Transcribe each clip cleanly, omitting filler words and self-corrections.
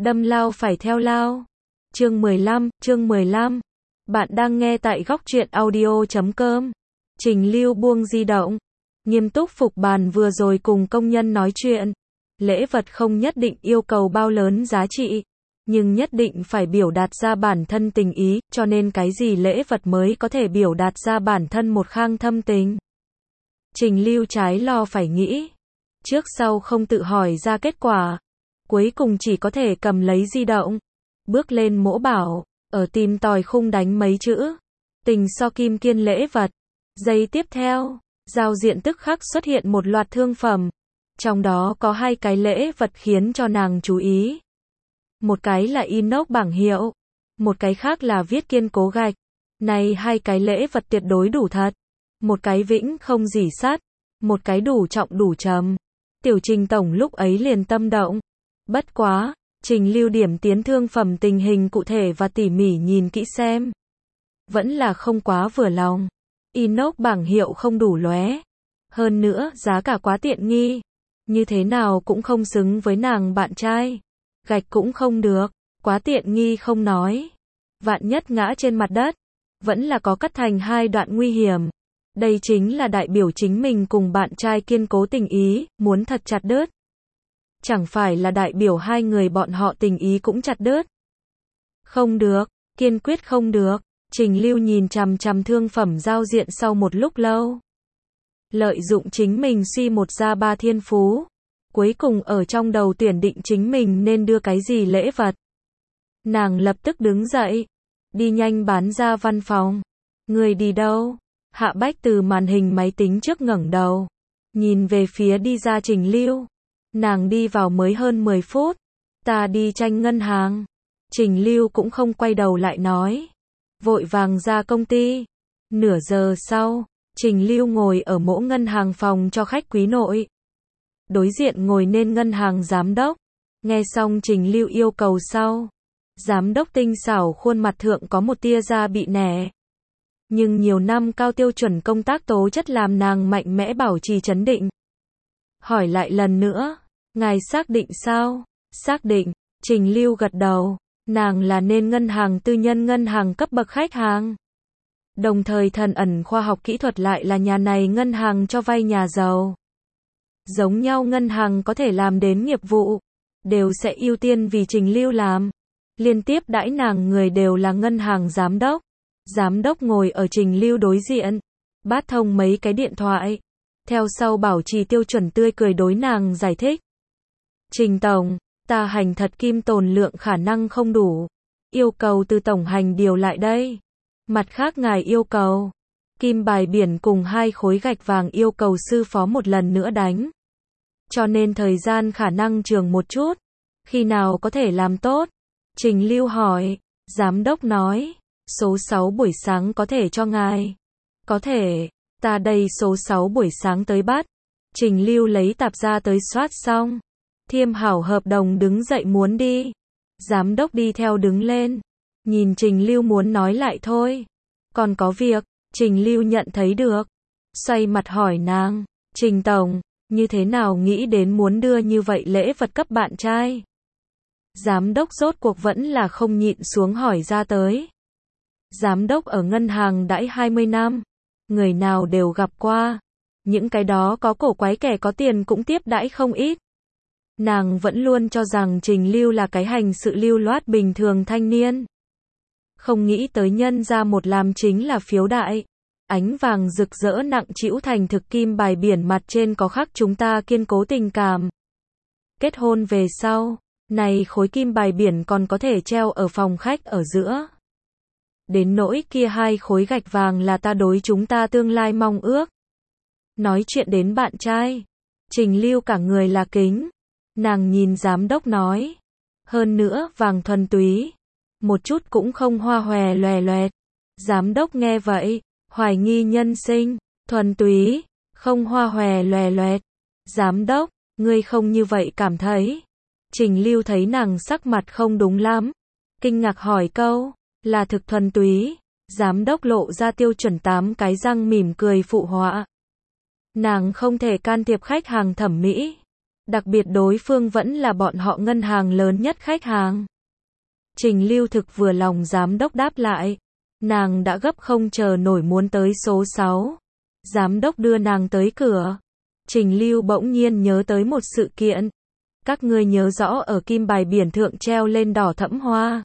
đâm lao phải theo lao. Chương 15. Bạn đang nghe tại góc truyện audio.com. Trình Lưu buông di động, nghiêm túc phục bàn vừa rồi cùng công nhân nói chuyện. Lễ vật không nhất định yêu cầu bao lớn giá trị, nhưng nhất định phải biểu đạt ra bản thân tình ý, cho nên cái gì lễ vật mới có thể biểu đạt ra bản thân một khang thâm tình. Trình Lưu trái lo phải nghĩ, trước sau không tự hỏi ra kết quả, cuối cùng chỉ có thể cầm lấy di động, bước lên mỗ bảo, ở tìm tòi khung đánh mấy chữ, tình so kim kiên lễ vật. Giây tiếp theo, giao diện tức khắc xuất hiện một loạt thương phẩm, trong đó có 2 cái lễ vật khiến cho nàng chú ý. Một cái là inox bảng hiệu, một cái khác là viết kiên cố gạch. Này 2 cái lễ vật tuyệt đối đủ thật. Một cái vĩnh không rỉ sắt, một cái đủ trọng đủ trầm. Tiểu Trình tổng lúc ấy liền tâm động. Bất quá, Trình Lưu điểm tiến thương phẩm tình hình cụ thể và tỉ mỉ nhìn kỹ xem, vẫn là không quá vừa lòng. Inox bảng hiệu không đủ lóe, hơn nữa giá cả quá tiện nghi, như thế nào cũng không xứng với nàng bạn trai. Gạch cũng không được, quá tiện nghi không nói, vạn nhất ngã trên mặt đất, vẫn là có cắt thành 2 đoạn nguy hiểm. Đây chính là đại biểu chính mình cùng bạn trai kiên cố tình ý, muốn thật chặt đứt. Chẳng phải là đại biểu 2 người bọn họ tình ý cũng chặt đứt. Không được, kiên quyết không được. Trình Lưu nhìn chằm chằm thương phẩm giao diện sau một lúc lâu. Lợi dụng chính mình suy một ra 3 thiên phú, cuối cùng ở trong đầu tuyển định chính mình nên đưa cái gì lễ vật. Nàng lập tức đứng dậy, đi nhanh bán ra văn phòng. Người đi đâu? Hạ Bách từ màn hình máy tính trước ngẩng đầu, nhìn về phía đi ra Trình Lưu. Nàng đi vào mới hơn 10 phút. Ta đi tranh ngân hàng. Trình Lưu cũng không quay đầu lại nói, vội vàng ra công ty. Nửa giờ sau, Trình Lưu ngồi ở mỗ ngân hàng phòng cho khách quý nội. Đối diện ngồi nên ngân hàng giám đốc. Nghe xong Trình Lưu yêu cầu sau, giám đốc tinh xảo khuôn mặt thượng có một tia da bị nẻ. Nhưng nhiều năm cao tiêu chuẩn công tác tố chất làm nàng mạnh mẽ bảo trì trấn định. Hỏi lại lần nữa, ngài xác định sao? Xác định. Trình Lưu gật đầu. Nàng là nên ngân hàng tư nhân ngân hàng cấp bậc khách hàng. Đồng thời thần ẩn khoa học kỹ thuật lại là nhà này ngân hàng cho vay nhà giàu. Giống nhau ngân hàng có thể làm đến nghiệp vụ, đều sẽ ưu tiên vì Trình Lưu làm. Liên tiếp đãi nàng người đều là ngân hàng giám đốc. Giám đốc ngồi ở Trình Lưu đối diện, bát thông mấy cái điện thoại. Theo sau bảo trì tiêu chuẩn tươi cười đối nàng giải thích. Trình tổng, ta hành thật kim tồn lượng khả năng không đủ, yêu cầu từ tổng hành điều lại đây. Mặt khác ngài yêu cầu kim bài biển cùng 2 khối gạch vàng yêu cầu sư phó một lần nữa đánh, cho nên thời gian khả năng trường một chút. Khi nào có thể làm tốt? Trình Lưu hỏi. Giám đốc nói, số 6 buổi sáng có thể cho ngài. Có thể, ta đây số 6 buổi sáng tới bắt. Trình Lưu lấy tạp ra tới soát xong, thiêm hảo hợp đồng đứng dậy muốn đi. Giám đốc đi theo đứng lên, nhìn Trình Lưu muốn nói lại thôi. Còn có việc. Trình Lưu nhận thấy được, xoay mặt hỏi nàng, Trình tổng, như thế nào nghĩ đến muốn đưa như vậy lễ vật cấp bạn trai? Giám đốc rốt cuộc vẫn là không nhịn xuống hỏi ra tới. Giám đốc ở ngân hàng đãi 20 năm, người nào đều gặp qua, những cái đó có cổ quái kẻ có tiền cũng tiếp đãi không ít. Nàng vẫn luôn cho rằng Trình Lưu là cái hành sự lưu loát bình thường thanh niên. Không nghĩ tới nhân ra một làm chính là phiếu đại. Ánh vàng rực rỡ nặng trĩu thành thực kim bài biển mặt trên có khắc chúng ta kiên cố tình cảm. Kết hôn về sau, này khối kim bài biển còn có thể treo ở phòng khách ở giữa. Đến nỗi kia 2 khối gạch vàng là ta đối chúng ta tương lai mong ước. Nói chuyện đến bạn trai, Trình Lưu cả người là kính. Nàng nhìn giám đốc nói, hơn nữa vàng thuần túy, một chút cũng không hoa hòe loè loẹt. Giám đốc nghe vậy, hoài nghi nhân sinh, thuần túy, không hoa hòe loè loẹt. Giám đốc, ngươi không như vậy cảm thấy? Trình Lưu thấy nàng sắc mặt không đúng lắm, kinh ngạc hỏi câu, là thực thuần túy. Giám đốc lộ ra tiêu chuẩn 8 cái răng mỉm cười phụ họa. Nàng không thể can thiệp khách hàng thẩm mỹ, Đặc biệt đối phương vẫn là bọn họ ngân hàng lớn nhất khách hàng. Trình Lưu thực vừa lòng giám đốc đáp lại. Nàng đã gấp không chờ nổi muốn tới số 6. Giám đốc đưa nàng tới cửa. Trình Lưu bỗng nhiên nhớ tới một sự kiện. Các ngươi nhớ rõ ở kim bài biển thượng treo lên đỏ thẫm hoa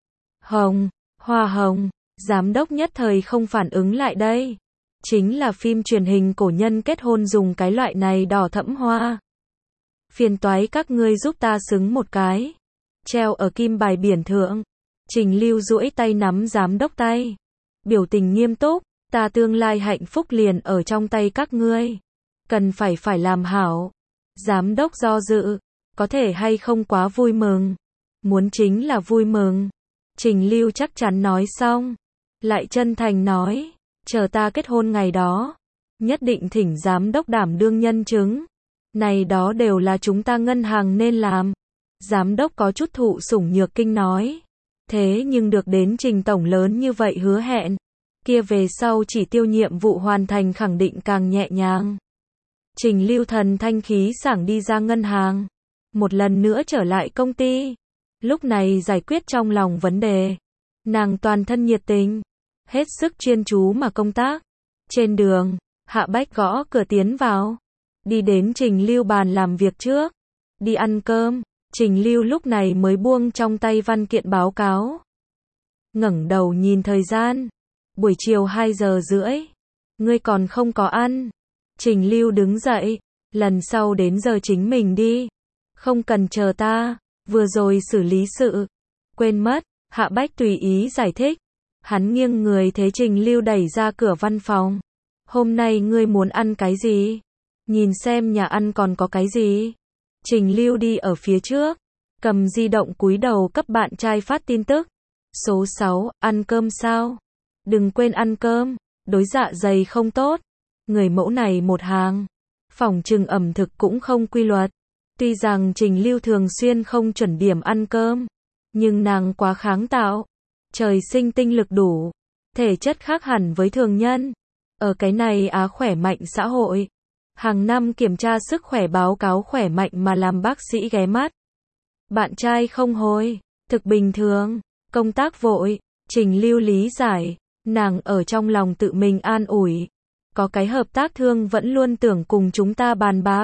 hồng, hoa hồng. Giám đốc nhất thời không phản ứng lại đây. Chính là phim truyền hình cổ nhân kết hôn dùng cái loại này đỏ thẫm hoa. Phiền toái các ngươi giúp ta xứng một cái. Treo ở kim bài biển thượng. Trình Lưu duỗi tay nắm giám đốc tay. Biểu tình nghiêm túc, ta tương lai hạnh phúc liền ở trong tay các ngươi. Cần phải làm hảo. Giám đốc do dự, có thể hay không quá vui mừng. Muốn chính là vui mừng. Trình Lưu chắc chắn nói xong. Lại chân thành nói, chờ ta kết hôn ngày đó. Nhất định thỉnh giám đốc đảm đương nhân chứng. Này đó đều là chúng ta ngân hàng nên làm. Giám đốc có chút thụ sủng nhược kinh nói. Thế nhưng được đến Trình tổng lớn như vậy hứa hẹn. Kia về sau chỉ tiêu nhiệm vụ hoàn thành khẳng định càng nhẹ nhàng. Trình Lưu thần thanh khí sảng đi ra ngân hàng. Một lần nữa trở lại công ty. Lúc này giải quyết trong lòng vấn đề. Nàng toàn thân nhiệt tình. Hết sức chuyên chú mà công tác. Trên đường, Hạ Bách gõ cửa tiến vào. Đi đến Trình Lưu bàn làm việc trước. Đi ăn cơm. Trình Lưu lúc này mới buông trong tay văn kiện báo cáo. Ngẩng đầu nhìn thời gian. Buổi chiều 2 giờ rưỡi. Ngươi còn không có ăn. Trình Lưu đứng dậy. Lần sau đến giờ chính mình đi. Không cần chờ ta. Vừa rồi xử lý sự. Quên mất. Hạ Bách tùy ý giải thích. Hắn nghiêng người thế Trình Lưu đẩy ra cửa văn phòng. Hôm nay ngươi muốn ăn cái gì? Nhìn xem nhà ăn còn có cái gì? Trình Lưu đi ở phía trước. Cầm di động cúi đầu cấp bạn trai phát tin tức. Số 6, ăn cơm sao? Đừng quên ăn cơm. Đối dạ dày không tốt. Người mẫu này một hàng. Phỏng chừng ẩm thực cũng không quy luật. Tuy rằng Trình Lưu thường xuyên không chuẩn điểm ăn cơm. Nhưng nàng quá kháng tạo. Trời sinh tinh lực đủ. Thể chất khác hẳn với thường nhân. Ở cái này khỏe mạnh xã hội. Hàng năm kiểm tra sức khỏe báo cáo khỏe mạnh mà làm bác sĩ ghé mắt. Bạn trai không hồi. Thực bình thường. Công tác vội. Trình Lưu lý giải. Nàng ở trong lòng tự mình an ủi. Có cái hợp tác thương vẫn luôn tưởng cùng chúng ta bàn bạc.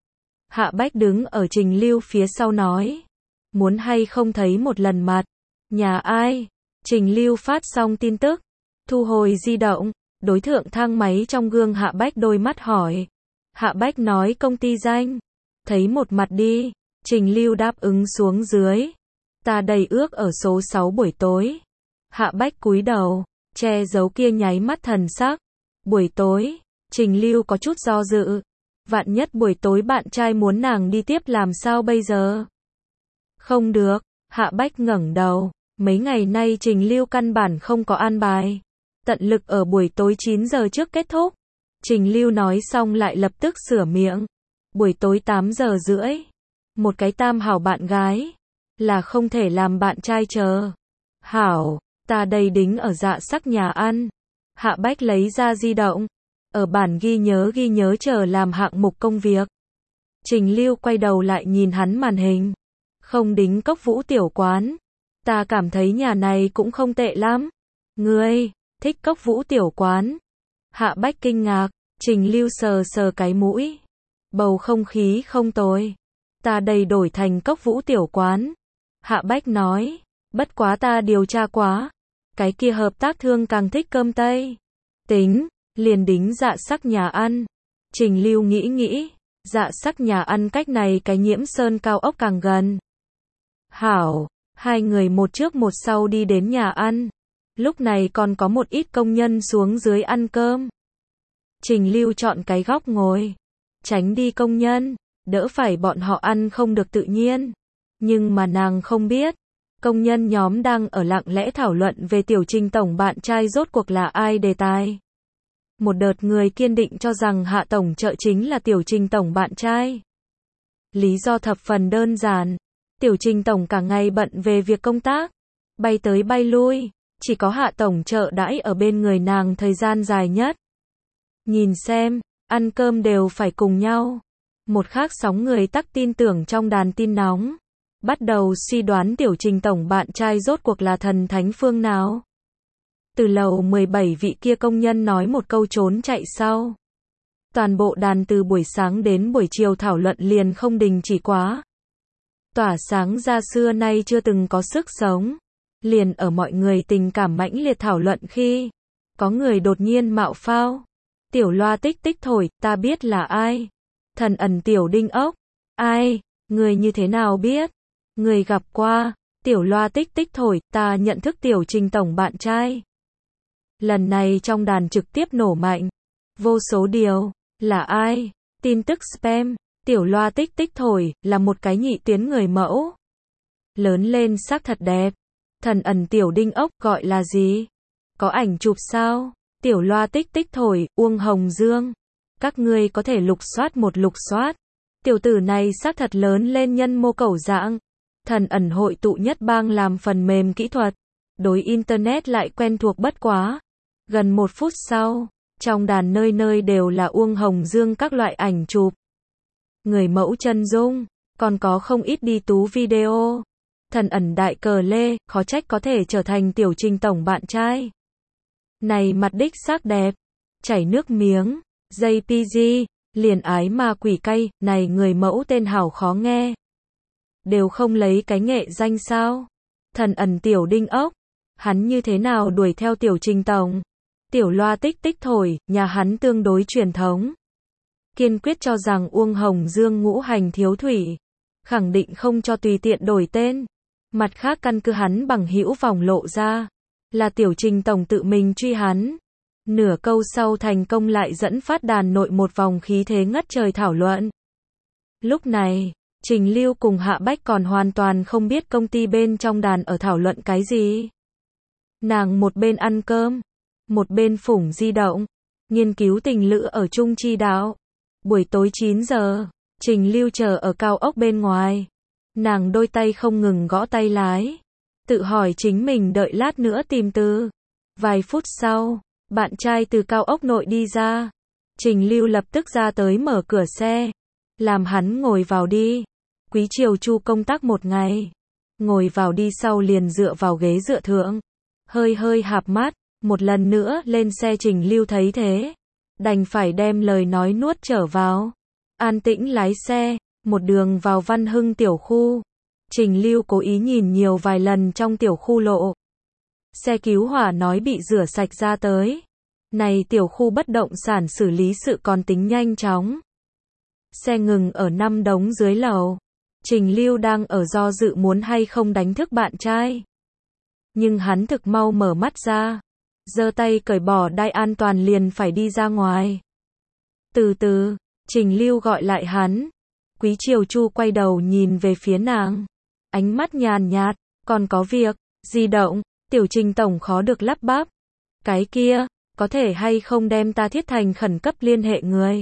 Hạ Bách đứng ở Trình Lưu phía sau nói. Muốn hay không thấy một lần mặt. Nhà ai? Trình Lưu phát xong tin tức. Thu hồi di động. Đối thượng thang máy trong gương Hạ Bách đôi mắt hỏi. Hạ Bách nói công ty danh. Thấy một mặt đi. Trình Lưu đáp ứng xuống dưới. Ta đầy ước ở số 6 buổi tối. Hạ Bách cúi đầu. Che giấu kia nháy mắt thần sắc. Buổi tối. Trình Lưu có chút do dự. Vạn nhất buổi tối bạn trai muốn nàng đi tiếp làm sao bây giờ? Không được. Hạ Bách ngẩng đầu. Mấy ngày nay Trình Lưu căn bản không có an bài. Tận lực ở buổi tối 9 giờ trước kết thúc. Trình Lưu nói xong lại lập tức sửa miệng. Buổi tối 8 giờ rưỡi. Một cái tam hảo bạn gái. Là không thể làm bạn trai chờ. Hảo, ta đây đính ở dạ sắc nhà ăn. Hạ Bách lấy ra di động. Ở bản ghi nhớ chờ làm hạng mục công việc. Trình Lưu quay đầu lại nhìn hắn màn hình. Không đính Cốc Vũ tiểu quán. Ta cảm thấy nhà này cũng không tệ lắm. Ngươi, thích Cốc Vũ tiểu quán. Hạ Bách kinh ngạc. Trình Lưu sờ cái mũi. Bầu không khí không tồi. Ta đây đổi thành Cốc Vũ tiểu quán. Hạ Bách nói. Bất quá ta điều tra quá. Cái kia hợp tác thương càng thích cơm Tây. Tính, liền đính dạ sắc nhà ăn. Trình Lưu nghĩ. Dạ sắc nhà ăn cách này cái Nhiễm Sơn cao ốc càng gần. Hảo, hai người một trước một sau đi đến nhà ăn. Lúc này còn có một ít công nhân xuống dưới ăn cơm. Trình Lưu chọn cái góc ngồi. Tránh đi công nhân. Đỡ phải bọn họ ăn không được tự nhiên. Nhưng mà nàng không biết. Công nhân nhóm đang ở lặng lẽ thảo luận về Tiểu Trình tổng bạn trai rốt cuộc là ai đề tài. Một đợt người kiên định cho rằng Hạ tổng trợ chính là Tiểu Trình tổng bạn trai. Lý do thập phần đơn giản. Tiểu Trình tổng cả ngày bận về việc công tác. Bay tới bay lui. Chỉ có Hạ tổng trợ đãi ở bên người nàng thời gian dài nhất. Nhìn xem, ăn cơm đều phải cùng nhau. Một khác sóng người tắc tin tưởng trong đàn tin nóng. Bắt đầu suy đoán Tiểu Trình tổng bạn trai rốt cuộc là thần thánh phương nào. Từ lầu 17 vị kia công nhân nói một câu trốn chạy sau. Toàn bộ đàn từ buổi sáng đến buổi chiều thảo luận liền không đình chỉ quá. Tỏa sáng ra xưa nay chưa từng có sức sống. Liền ở mọi người tình cảm mãnh liệt thảo luận khi có người đột nhiên mạo phao. Tiểu loa tích tích thổi, ta biết là ai. Thần ẩn Tiểu Đinh ốc. Ai? Người như thế nào biết? Người gặp qua. Tiểu loa tích tích thổi, ta nhận thức Tiểu Trình tổng bạn trai. Lần này trong đàn trực tiếp nổ mạnh. Vô số điều. Là ai? Tin tức spam. Tiểu loa tích tích thổi, là một cái nhị tuyến người mẫu. Lớn lên xác thật đẹp. Thần ẩn Tiểu Đinh ốc gọi là gì? Có ảnh chụp sao? Tiểu loa tích tích thổi, Uông Hồng Dương. Các ngươi có thể lục soát một lục soát. Tiểu tử này xác thật lớn lên nhân mô cẩu dạng. Thần ẩn hội tụ nhất bang làm phần mềm kỹ thuật. Đối internet lại quen thuộc bất quá. Gần 1 phút sau, trong đàn nơi nơi đều là Uông Hồng Dương các loại ảnh chụp. Người mẫu chân dung, còn có không ít đi tú video. Thần ẩn đại cờ lê, khó trách có thể trở thành Tiểu Trình tổng bạn trai. Này mặt đích xác đẹp, chảy nước miếng, JPG, liền ái ma quỷ cay, này người mẫu tên hảo khó nghe. Đều không lấy cái nghệ danh sao? Thần ẩn Tiểu Đinh ốc, hắn như thế nào đuổi theo Tiểu Trình tổng? Tiểu loa tích tích thổi, nhà hắn tương đối truyền thống. Kiên quyết cho rằng Uông Hồng Dương ngũ hành thiếu thủy, khẳng định không cho tùy tiện đổi tên. Mặt khác căn cứ hắn bằng hữu vòng lộ ra, là Tiểu Trình tổng tự mình truy hắn. Nửa câu sau thành công lại dẫn phát đàn nội một vòng khí thế ngất trời thảo luận. Lúc này, Trình Lưu cùng Hạ Bách còn hoàn toàn không biết công ty bên trong đàn ở thảo luận cái gì. Nàng một bên ăn cơm, một bên phủng di động, nghiên cứu tình lữ ở Trung Chi Đạo. Buổi tối 9 giờ, Trình Lưu chờ ở cao ốc bên ngoài. Nàng đôi tay không ngừng gõ tay lái, tự hỏi chính mình đợi lát nữa tìm từ. Vài phút sau, bạn trai từ cao ốc nội đi ra. Trình Lưu lập tức ra tới mở cửa xe, làm hắn ngồi vào đi. Quý Triều Chu công tác một ngày, ngồi vào đi sau liền dựa vào ghế dựa thượng, hơi hơi hạp mắt. Một lần nữa lên xe Trình Lưu thấy thế, đành phải đem lời nói nuốt trở vào. An tĩnh lái xe, một đường vào Văn Hưng tiểu khu. Trình Lưu cố ý nhìn nhiều vài lần trong tiểu khu lộ. Xe cứu hỏa nói bị rửa sạch ra tới. Này tiểu khu bất động sản xử lý sự còn tính nhanh chóng. Xe ngừng ở 5 đống dưới lầu. Trình Lưu đang ở do dự muốn hay không đánh thức bạn trai. Nhưng hắn thực mau mở mắt ra, giơ tay cởi bỏ đai an toàn liền phải đi ra ngoài. Từ từ, Trình Lưu gọi lại hắn. Quý Triều Chu quay đầu nhìn về phía nàng. Ánh mắt nhàn nhạt, còn có việc, di động, Tiểu Trình tổng khó được lắp bắp. Cái kia, có thể hay không đem ta thiết thành khẩn cấp liên hệ người.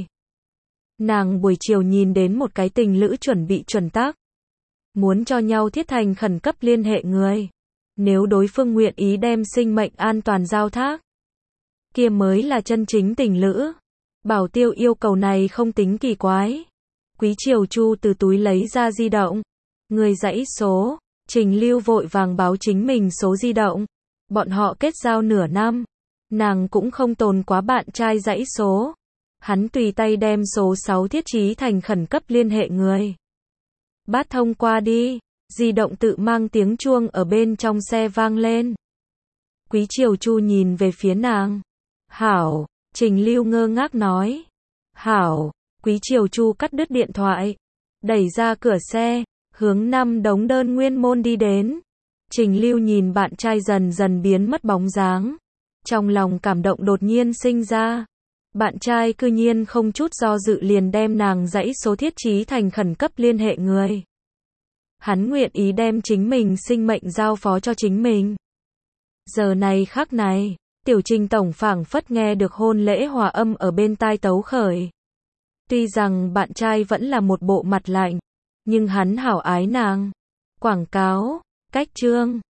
Nàng buổi chiều nhìn đến một cái tình lữ chuẩn bị chuẩn tắc. Muốn cho nhau thiết thành khẩn cấp liên hệ người. Nếu đối phương nguyện ý đem sinh mệnh an toàn giao thác, kia mới là chân chính tình lữ. Bảo Tiêu yêu cầu này không tính kỳ quái. Quý Triều Chu từ túi lấy ra di động. Người dãy số. Trình Lưu vội vàng báo chính mình số di động. Bọn họ kết giao nửa năm. Nàng cũng không tồn quá bạn trai dãy số. Hắn tùy tay đem số 6 thiết trí thành khẩn cấp liên hệ người. Bát thông qua đi. Di động tự mang tiếng chuông ở bên trong xe vang lên. Quý Triều Chu nhìn về phía nàng. Hảo, Trình Lưu ngơ ngác nói. Hảo, Quý Triều Chu cắt đứt điện thoại. Đẩy ra cửa xe, hướng 5 đống đơn nguyên môn đi đến. Trình Lưu nhìn bạn trai dần dần biến mất bóng dáng. Trong lòng cảm động đột nhiên sinh ra. Bạn trai cư nhiên không chút do dự liền đem nàng dãy số thiết trí thành khẩn cấp liên hệ người. Hắn nguyện ý đem chính mình sinh mệnh giao phó cho chính mình. Giờ này khắc này, Tiểu Trình tổng phảng phất nghe được hôn lễ hòa âm ở bên tai tấu khởi. Tuy rằng bạn trai vẫn là một bộ mặt lạnh, nhưng hắn hảo ái nàng. Quảng cáo, cách chương.